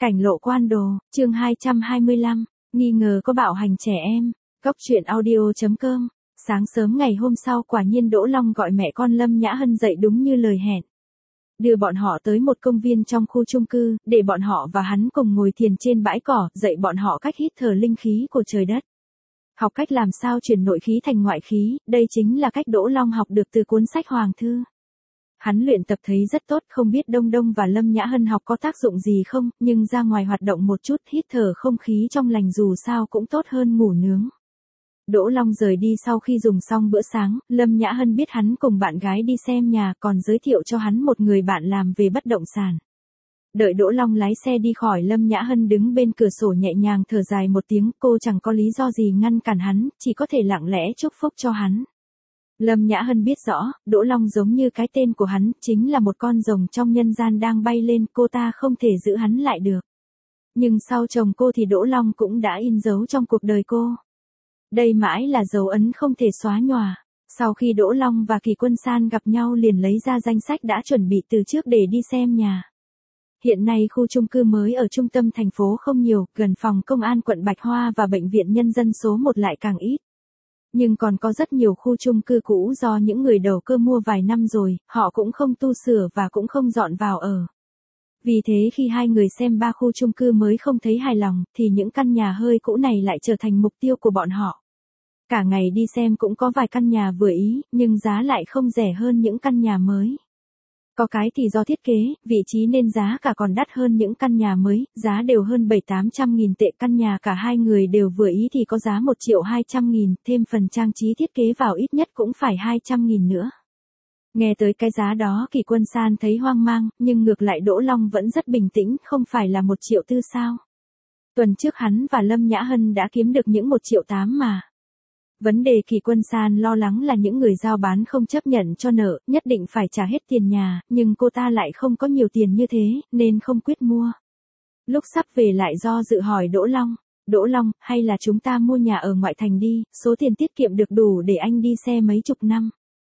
Cảnh lộ quan đồ, chương 225, nghi ngờ có bạo hành trẻ em. Cốc truyện audio.com. Sáng sớm ngày hôm sau quả nhiên Đỗ Long gọi mẹ con Lâm Nhã Hân dậy đúng như lời hẹn. Đưa bọn họ tới một công viên trong khu chung cư, để bọn họ và hắn cùng ngồi thiền trên bãi cỏ, dạy bọn họ cách hít thở linh khí của trời đất. Học cách làm sao chuyển nội khí thành ngoại khí, đây chính là cách Đỗ Long học được từ cuốn sách Hoàng Thư. Hắn luyện tập thấy rất tốt, không biết Đông Đông và Lâm Nhã Hân học có tác dụng gì không, nhưng ra ngoài hoạt động một chút, hít thở không khí trong lành dù sao cũng tốt hơn ngủ nướng. Đỗ Long rời đi sau khi dùng xong bữa sáng, Lâm Nhã Hân biết hắn cùng bạn gái đi xem nhà, còn giới thiệu cho hắn một người bạn làm về bất động sản. Đợi Đỗ Long lái xe đi khỏi, Lâm Nhã Hân đứng bên cửa sổ nhẹ nhàng thở dài một tiếng, cô chẳng có lý do gì ngăn cản hắn, chỉ có thể lặng lẽ chúc phúc cho hắn. Lâm Nhã Hân biết rõ, Đỗ Long giống như cái tên của hắn, chính là một con rồng trong nhân gian đang bay lên, cô ta không thể giữ hắn lại được. Nhưng sau chồng cô thì Đỗ Long cũng đã in dấu trong cuộc đời cô. Đây mãi là dấu ấn không thể xóa nhòa. Sau khi Đỗ Long và Kỳ Quân San gặp nhau liền lấy ra danh sách đã chuẩn bị từ trước để đi xem nhà. Hiện nay khu chung cư mới ở trung tâm thành phố không nhiều, gần phòng công an quận Bạch Hoa và bệnh viện nhân dân số 1 lại càng ít. Nhưng còn có rất nhiều khu chung cư cũ do những người đầu cơ mua vài năm rồi, họ cũng không tu sửa và cũng không dọn vào ở. Vì thế khi hai người xem 3 khu chung cư mới không thấy hài lòng, thì những căn nhà hơi cũ này lại trở thành mục tiêu của bọn họ. Cả ngày đi xem cũng có vài căn nhà vừa ý, nhưng giá lại không rẻ hơn những căn nhà mới. Có cái thì do thiết kế, vị trí nên giá cả còn đắt hơn những căn nhà mới, giá đều hơn 700-800 nghìn tệ, căn nhà cả hai người đều vừa ý thì có giá 1.200.000, thêm phần trang trí thiết kế vào ít nhất cũng phải 200.000 nữa. Nghe tới cái giá đó Kỳ Quân San thấy hoang mang, nhưng ngược lại Đỗ Long vẫn rất bình tĩnh, không phải là 1,4 triệu sao. Tuần trước hắn và Lâm Nhã Hân đã kiếm được những 1,8 triệu mà. Vấn đề Kỳ Quân San lo lắng là những người giao bán không chấp nhận cho nợ, nhất định phải trả hết tiền nhà, nhưng cô ta lại không có nhiều tiền như thế, nên không quyết mua. Lúc sắp về lại do dự hỏi Đỗ Long, hay là chúng ta mua nhà ở ngoại thành đi, số tiền tiết kiệm được đủ để anh đi xe mấy chục năm.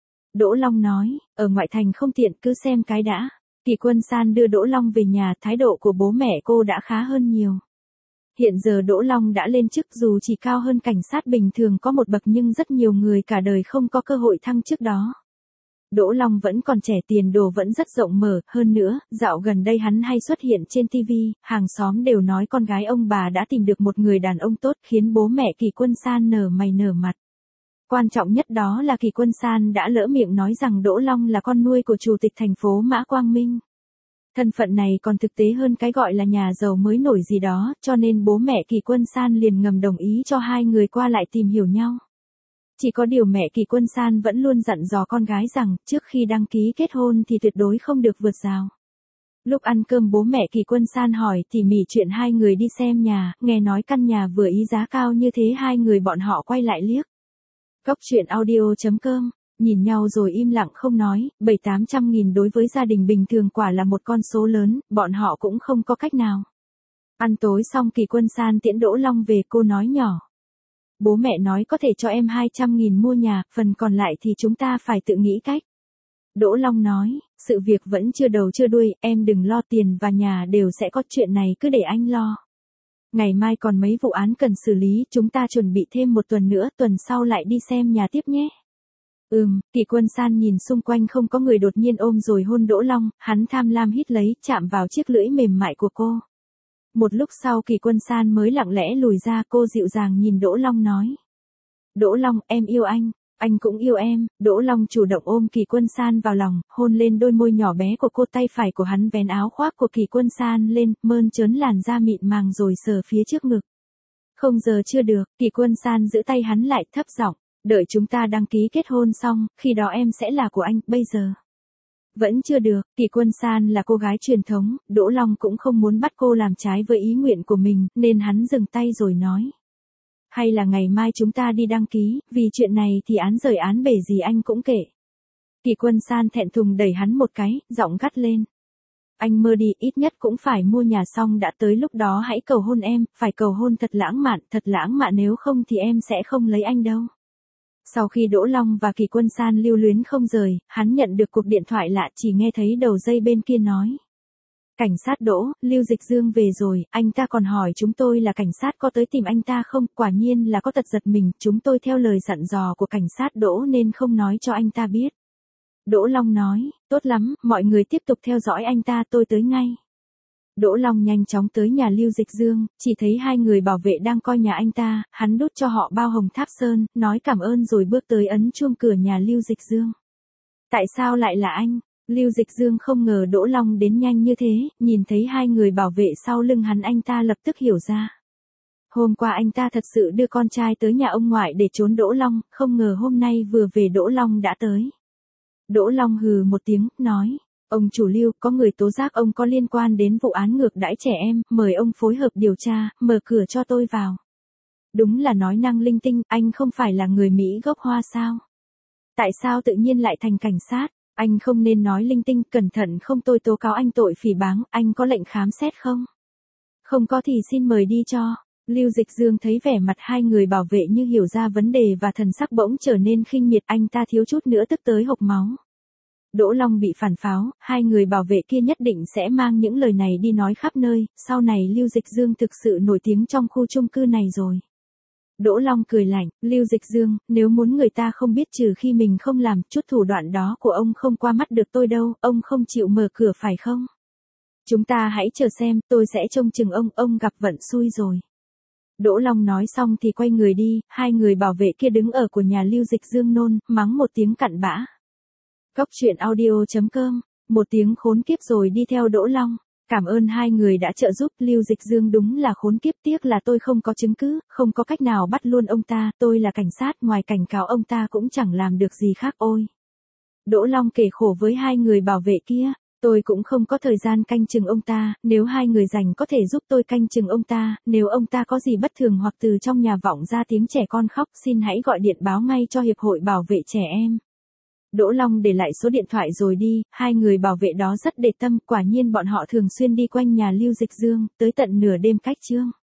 Đỗ Long nói, ở ngoại thành không tiện, cứ xem cái đã. Kỳ Quân San đưa Đỗ Long về nhà, thái độ của bố mẹ cô đã khá hơn nhiều. Hiện giờ Đỗ Long đã lên chức, dù chỉ cao hơn cảnh sát bình thường có một bậc nhưng rất nhiều người cả đời không có cơ hội thăng chức đó. Đỗ Long vẫn còn trẻ, tiền đồ vẫn rất rộng mở, hơn nữa, dạo gần đây hắn hay xuất hiện trên TV, hàng xóm đều nói con gái ông bà đã tìm được một người đàn ông tốt, khiến bố mẹ Kỳ Quân San nở mày nở mặt. Quan trọng nhất đó là Kỳ Quân San đã lỡ miệng nói rằng Đỗ Long là con nuôi của chủ tịch thành phố Mã Quang Minh. Thân phận này còn thực tế hơn cái gọi là nhà giàu mới nổi gì đó, cho nên bố mẹ Kỳ Quân San liền ngầm đồng ý cho hai người qua lại tìm hiểu nhau. Chỉ có điều mẹ Kỳ Quân San vẫn luôn dặn dò con gái rằng, trước khi đăng ký kết hôn thì tuyệt đối không được vượt rào. Lúc ăn cơm bố mẹ Kỳ Quân San hỏi tỉ mỉ chuyện hai người đi xem nhà, nghe nói căn nhà vừa ý giá cao như thế hai người bọn họ quay lại liếc. Cốc truyện audio.com. Nhìn nhau rồi im lặng không nói, 700-800 nghìn đối với gia đình bình thường quả là một con số lớn, bọn họ cũng không có cách nào. Ăn tối xong Kỳ Quân San tiễn Đỗ Long về, cô nói nhỏ. Bố mẹ nói có thể cho em 200 nghìn mua nhà, phần còn lại thì chúng ta phải tự nghĩ cách. Đỗ Long nói, sự việc vẫn chưa đầu chưa đuôi, em đừng lo, tiền và nhà đều sẽ có, chuyện này cứ để anh lo. Ngày mai còn mấy vụ án cần xử lý, chúng ta chuẩn bị thêm một tuần nữa, tuần sau lại đi xem nhà tiếp nhé. Kỳ Quân San nhìn xung quanh không có người đột nhiên ôm rồi hôn Đỗ Long, hắn tham lam hít lấy, chạm vào chiếc lưỡi mềm mại của cô. Một lúc sau Kỳ Quân San mới lặng lẽ lùi ra, cô dịu dàng nhìn Đỗ Long nói. Đỗ Long, em yêu anh cũng yêu em. Đỗ Long chủ động ôm Kỳ Quân San vào lòng, hôn lên đôi môi nhỏ bé của cô, tay phải của hắn vén áo khoác của Kỳ Quân San lên, mơn trớn làn da mịn màng rồi sờ phía trước ngực. Không, giờ chưa được, Kỳ Quân San giữ tay hắn lại, thấp giọng. Đợi chúng ta đăng ký kết hôn xong, khi đó em sẽ là của anh, bây giờ. Vẫn chưa được, Kỳ Quân San là cô gái truyền thống, Đỗ Long cũng không muốn bắt cô làm trái với ý nguyện của mình, nên hắn dừng tay rồi nói. Hay là ngày mai chúng ta đi đăng ký, vì chuyện này thì án rời án bể gì anh cũng kể. Kỳ Quân San thẹn thùng đẩy hắn một cái, giọng gắt lên. Anh mơ đi, ít nhất cũng phải mua nhà xong đã, tới lúc đó hãy cầu hôn em, phải cầu hôn thật lãng mạn, nếu không thì em sẽ không lấy anh đâu. Sau khi Đỗ Long và Kỳ Quân San lưu luyến không rời, hắn nhận được cuộc điện thoại lạ, chỉ nghe thấy đầu dây bên kia nói. Cảnh sát Đỗ, Lưu Dịch Dương về rồi, anh ta còn hỏi chúng tôi là cảnh sát có tới tìm anh ta không, quả nhiên là có tật giật mình, chúng tôi theo lời dặn dò của cảnh sát Đỗ nên không nói cho anh ta biết. Đỗ Long nói, tốt lắm, mọi người tiếp tục theo dõi anh ta, tôi tới ngay. Đỗ Long nhanh chóng tới nhà Lưu Dịch Dương, chỉ thấy hai người bảo vệ đang coi nhà anh ta, hắn đút cho họ bao hồng tháp sơn, nói cảm ơn rồi bước tới ấn chuông cửa nhà Lưu Dịch Dương. Tại sao lại là anh? Lưu Dịch Dương không ngờ Đỗ Long đến nhanh như thế, nhìn thấy hai người bảo vệ sau lưng hắn anh ta lập tức hiểu ra. Hôm qua anh ta thật sự đưa con trai tới nhà ông ngoại để trốn Đỗ Long, không ngờ hôm nay vừa về Đỗ Long đã tới. Đỗ Long hừ một tiếng, nói, ông chủ Lưu, có người tố giác ông có liên quan đến vụ án ngược đãi trẻ em, mời ông phối hợp điều tra, mở cửa cho tôi vào. Đúng là nói năng linh tinh, anh không phải là người Mỹ gốc Hoa sao? Tại sao tự nhiên lại thành cảnh sát? Anh không nên nói linh tinh, cẩn thận không tôi tố cáo anh tội phỉ báng, anh có lệnh khám xét không? Không có thì xin mời đi cho. Lưu Dịch Dương thấy vẻ mặt hai người bảo vệ như hiểu ra vấn đề và thần sắc bỗng trở nên khinh miệt, anh ta thiếu chút nữa tức tới hộc máu. Đỗ Long bị phản pháo, hai người bảo vệ kia nhất định sẽ mang những lời này đi nói khắp nơi, sau này Lưu Dịch Dương thực sự nổi tiếng trong khu chung cư này rồi. Đỗ Long cười lạnh, Lưu Dịch Dương, nếu muốn người ta không biết trừ khi mình không làm, chút thủ đoạn đó của ông không qua mắt được tôi đâu, ông không chịu mở cửa phải không? Chúng ta hãy chờ xem, tôi sẽ trông chừng ông gặp vận xui rồi. Đỗ Long nói xong thì quay người đi, hai người bảo vệ kia đứng ở của nhà Lưu Dịch Dương nôn, mắng một tiếng cặn bã. Cóc truyện audio.com, một tiếng khốn kiếp rồi đi theo Đỗ Long. Cảm ơn hai người đã trợ giúp, Lưu Dịch Dương đúng là khốn kiếp, tiếc là tôi không có chứng cứ, không có cách nào bắt luôn ông ta, tôi là cảnh sát, ngoài cảnh cáo ông ta cũng chẳng làm được gì khác ôi. Đỗ Long kể khổ với hai người bảo vệ kia, tôi cũng không có thời gian canh chừng ông ta, nếu hai người rảnh có thể giúp tôi canh chừng ông ta, nếu ông ta có gì bất thường hoặc từ trong nhà vọng ra tiếng trẻ con khóc xin hãy gọi điện báo ngay cho Hiệp hội Bảo vệ Trẻ Em. Đỗ Long để lại số điện thoại rồi đi, hai người bảo vệ đó rất để tâm, quả nhiên bọn họ thường xuyên đi quanh nhà Lưu Dịch Dương, tới tận nửa đêm cách trương.